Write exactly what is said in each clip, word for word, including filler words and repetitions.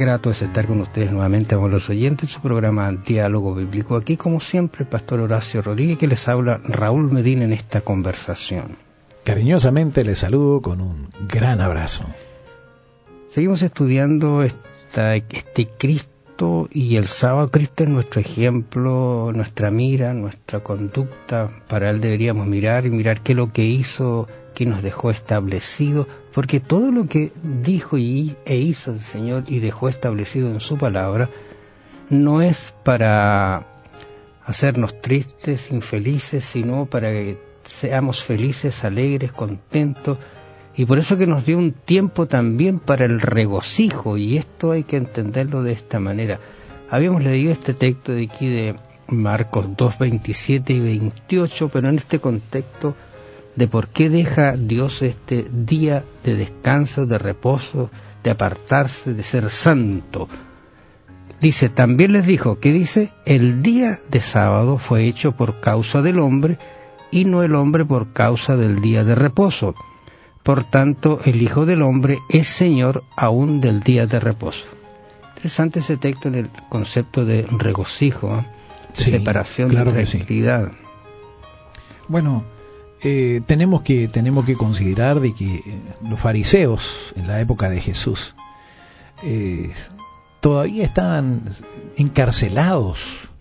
grato es estar con ustedes nuevamente, con los oyentes, en su programa Diálogo Bíblico. Aquí, como siempre, el pastor Horacio Rodríguez, que les habla Raúl Medina en esta conversación. Cariñosamente les saludo con un gran abrazo. Seguimos estudiando esta, este Cristo y el sábado. Cristo es nuestro ejemplo, nuestra mira, nuestra conducta. Para Él deberíamos mirar y mirar qué es lo que hizo, qué nos dejó establecido, porque todo lo que dijo y, e hizo el Señor y dejó establecido en su palabra no es para hacernos tristes, infelices, sino para que seamos felices, alegres, contentos, y por eso que nos dio un tiempo también para el regocijo, y esto hay que entenderlo de esta manera. Habíamos leído este texto de aquí de Marcos dos, veintisiete y veintiocho, pero en este contexto de por qué deja Dios este día de descanso, de reposo, de apartarse, de ser santo. Dice, también les dijo, ¿qué dice? El día de sábado fue hecho por causa del hombre, y no el hombre por causa del día de reposo. Por tanto, el Hijo del Hombre es Señor aún del día de reposo. Interesante ese texto en el concepto de regocijo, ¿eh? De sí, separación, claro, de tranquilidad. Sí. Bueno, eh, tenemos que tenemos que considerar de que los fariseos en la época de Jesús eh, todavía estaban encarcelados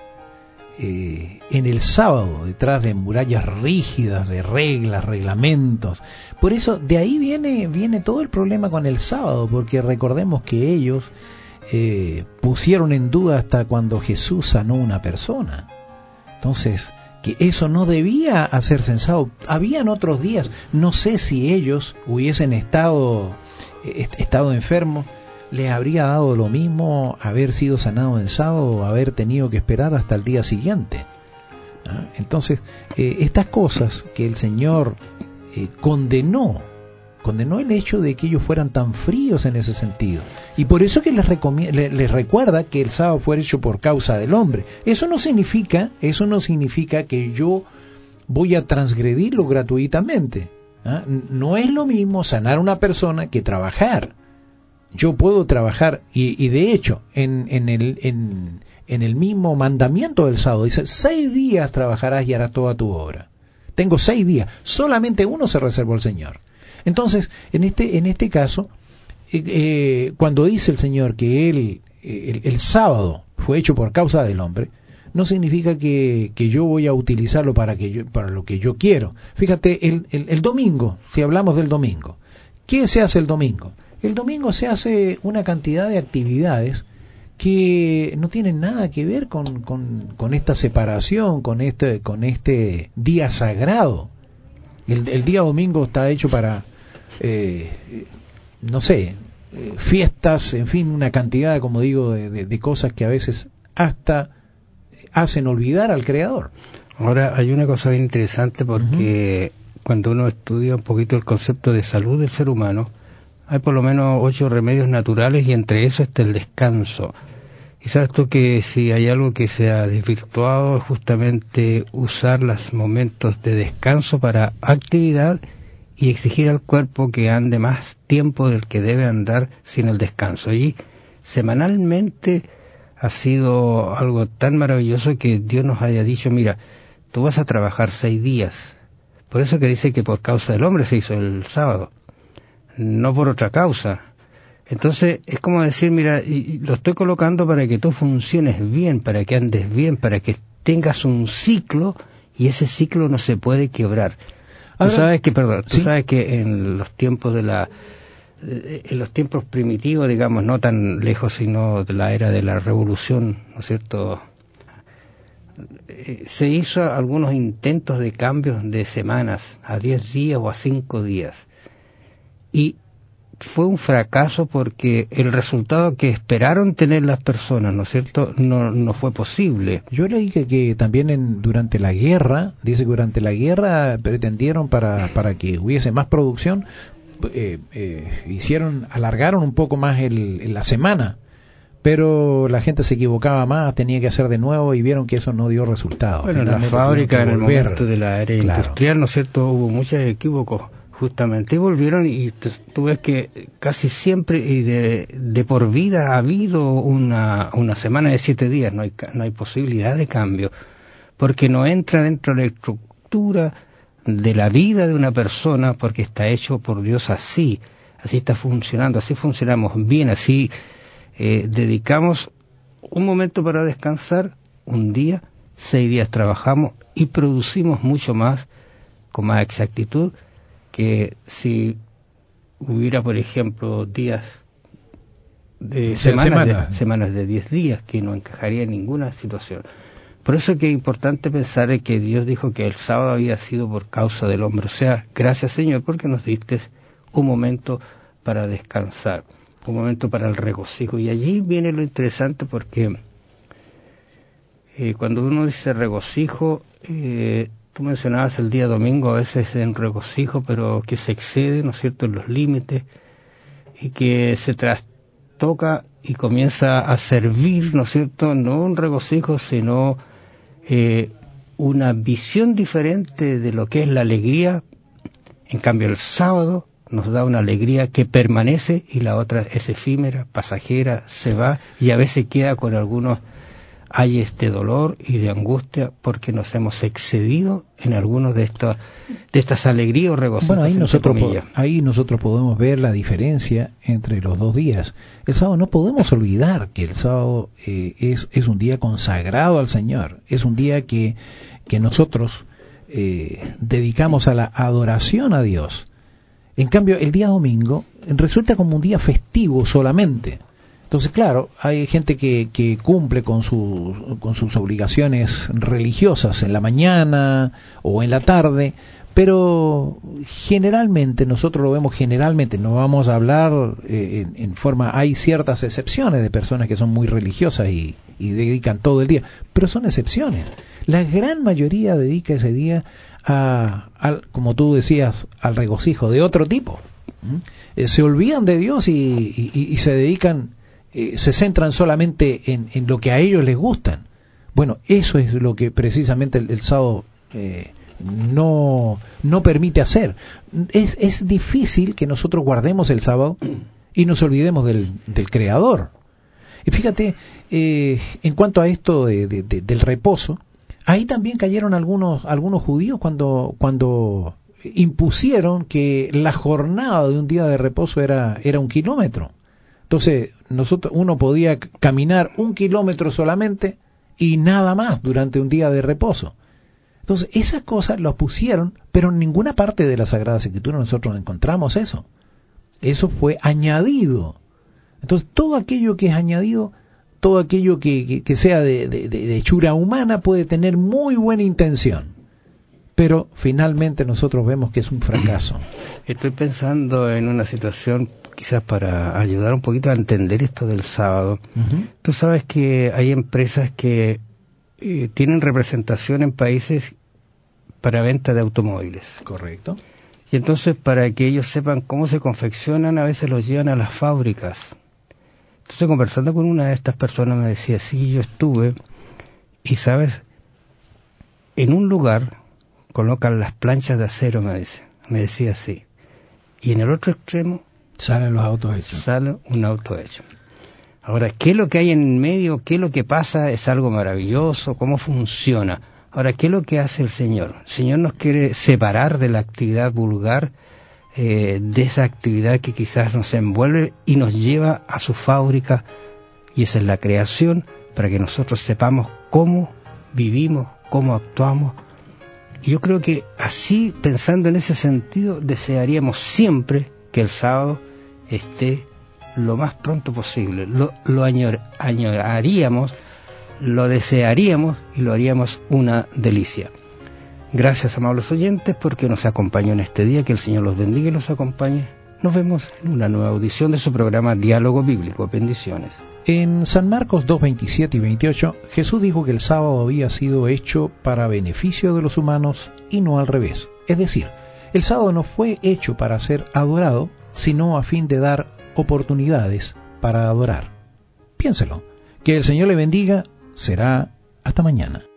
eh, en el sábado, detrás de murallas rígidas, de reglas, reglamentos. Por eso, de ahí viene viene todo el problema con el sábado, porque recordemos que ellos eh, pusieron en duda hasta cuando Jesús sanó a una persona. Entonces, que eso no debía hacer censado. Habían otros días, no sé si ellos hubiesen estado, eh, estado enfermos, les habría dado lo mismo haber sido sanado en sábado o haber tenido que esperar hasta el día siguiente. ¿Ah? Entonces, eh, estas cosas que el Señor eh, condenó, condenó el hecho de que ellos fueran tan fríos en ese sentido. Y por eso que les, recomienda, les, les recuerda que el sábado fue hecho por causa del hombre. Eso no significa, eso no significa que yo voy a transgredirlo gratuitamente. ¿Ah? No es lo mismo sanar a una persona que trabajar. Yo puedo trabajar, y, y de hecho, en, en, el, en, en el mismo mandamiento del sábado, dice, seis días trabajarás y harás toda tu obra. Tengo seis días, solamente uno se reservó el Señor. Entonces, en este, en este caso, eh, eh, cuando dice el Señor que él, el, el sábado fue hecho por causa del hombre, no significa que, que yo voy a utilizarlo para, que yo, para lo que yo quiero. Fíjate, el, el, el domingo, si hablamos del domingo, ¿qué se hace el domingo? El domingo se hace una cantidad de actividades que no tienen nada que ver con, con, con esta separación, con este, con este día sagrado. El, el día domingo está hecho para, eh, no sé, eh, fiestas, en fin, una cantidad, como digo, de, de, de cosas que a veces hasta hacen olvidar al Creador. Ahora, hay una cosa bien interesante porque uh-huh. cuando uno estudia un poquito el concepto de salud del ser humano, hay por lo menos ocho remedios naturales y entre eso está el descanso. Y sabes tú que si hay algo que se ha desvirtuado es justamente usar los momentos de descanso para actividad y exigir al cuerpo que ande más tiempo del que debe andar sin el descanso. Y semanalmente ha sido algo tan maravilloso que Dios nos haya dicho, mira, tú vas a trabajar seis días. Por eso que dice que por causa del hombre se hizo el sábado, no por otra causa. Entonces es como decir, mira, y lo estoy colocando para que tú funciones bien, para que andes bien, para que tengas un ciclo, y ese ciclo no se puede quebrar. Ahora, tú sabes que, perdón, tú ¿sí? sabes que en los tiempos de la, en los tiempos primitivos, digamos, no tan lejos, sino de la era de la revolución, ¿no es cierto?, se hizo algunos intentos de cambios de semanas a diez días o a cinco días. Y fue un fracaso porque el resultado que esperaron tener las personas, ¿no es cierto?, no, no fue posible. Yo leí que, que también en, durante la guerra, dice que durante la guerra pretendieron para, para que hubiese más producción, eh, eh, hicieron, alargaron un poco más el, la semana, pero la gente se equivocaba más, tenía que hacer de nuevo y vieron que eso no dio resultado. Bueno, en la fábrica, en el momento de la era claro. industrial, ¿no es cierto?, hubo muchos equívocos, Justamente, y volvieron, y tú ves que casi siempre y de, de por vida ha habido una, una semana de siete días, no hay, no hay posibilidad de cambio, porque no entra dentro de la estructura de la vida de una persona, porque está hecho por Dios así, así está funcionando, así funcionamos bien, así eh, dedicamos un momento para descansar, un día, seis días trabajamos y producimos mucho más, con más exactitud, que si hubiera, por ejemplo, días de semanas, semana. de semanas de diez días, que no encajaría en ninguna situación. Por eso es que es importante pensar en que Dios dijo que el sábado había sido por causa del hombre. O sea, gracias Señor porque nos diste un momento para descansar, un momento para el regocijo. Y allí viene lo interesante porque eh, cuando uno dice regocijo, eh, tú mencionabas el día domingo, a veces en regocijo, pero que se excede, ¿no es cierto?, en los límites, y que se trastoca y comienza a servir, ¿no es cierto?, no un regocijo, sino eh, una visión diferente de lo que es la alegría. En cambio, el sábado nos da una alegría que permanece y la otra es efímera, pasajera, se va y a veces queda con algunos hay este dolor y de angustia porque nos hemos excedido en algunos de estos de estas alegrías o regocijos. Bueno, ahí nosotros, po- ahí nosotros podemos ver la diferencia entre los dos días. El sábado no podemos olvidar que el sábado eh, es, es un día consagrado al Señor, es un día que, que nosotros eh, dedicamos a la adoración a Dios. En cambio, el día domingo resulta como un día festivo solamente. Entonces, claro, hay gente que, que cumple con, su, con sus obligaciones religiosas en la mañana o en la tarde, pero generalmente, nosotros lo vemos generalmente, no vamos a hablar eh, en, en forma, hay ciertas excepciones de personas que son muy religiosas y, y dedican todo el día, pero son excepciones. La gran mayoría dedica ese día a, a como tú decías, al regocijo de otro tipo. ¿Mm? Eh, se olvidan de Dios y, y, y se dedican... Eh, se centran solamente en, en lo que a ellos les gustan. Bueno, eso es lo que precisamente el, el sábado eh, no, no permite hacer. Es, es difícil que nosotros guardemos el sábado y nos olvidemos del, del Creador. Y fíjate, eh, en cuanto a esto de, de, de, del reposo, ahí también cayeron algunos, algunos judíos cuando, cuando impusieron que la jornada de un día de reposo era, era un kilómetro. Entonces, nosotros, uno podía caminar un kilómetro solamente y nada más durante un día de reposo. Entonces, esas cosas las pusieron, pero en ninguna parte de la Sagrada Escritura nosotros encontramos eso. Eso fue añadido. Entonces, todo aquello que es añadido, todo aquello que, que, que sea de, de, de hechura humana puede tener muy buena intención. Pero finalmente nosotros vemos que es un fracaso. Estoy pensando en una situación quizás para ayudar un poquito a entender esto del sábado. Uh-huh. Tú sabes que hay empresas que eh, tienen representación en países para venta de automóviles. Correcto. Y entonces para que ellos sepan cómo se confeccionan, a veces los llevan a las fábricas. Entonces conversando con una de estas personas me decía, sí, yo estuve, y sabes, en un lugar colocan las planchas de acero, me dice, me decía así, y en el otro extremo salen los autos hechos. Sale un auto hecho. Ahora, ¿qué es lo que hay en medio? ¿Qué es lo que pasa? ¿Es algo maravilloso? ¿Cómo funciona? Ahora, ¿qué es lo que hace el Señor? El Señor nos quiere separar de la actividad vulgar, eh, de esa actividad que quizás nos envuelve y nos lleva a su fábrica, y esa es la creación, para que nosotros sepamos cómo vivimos, cómo actuamos. Y yo creo que así, pensando en ese sentido, desearíamos siempre que el sábado esté lo más pronto posible. Lo, lo añor, añoraríamos, lo desearíamos y lo haríamos una delicia. Gracias, amables oyentes, porque nos acompañó en este día. Que el Señor los bendiga y los acompañe. Nos vemos en una nueva audición de su programa Diálogo Bíblico. Bendiciones. En San Marcos dos, veintisiete y veintiocho, Jesús dijo que el sábado había sido hecho para beneficio de los humanos y no al revés. Es decir, el sábado no fue hecho para ser adorado, sino a fin de dar oportunidades para adorar. Piénselo. Que el Señor le bendiga. Será hasta mañana.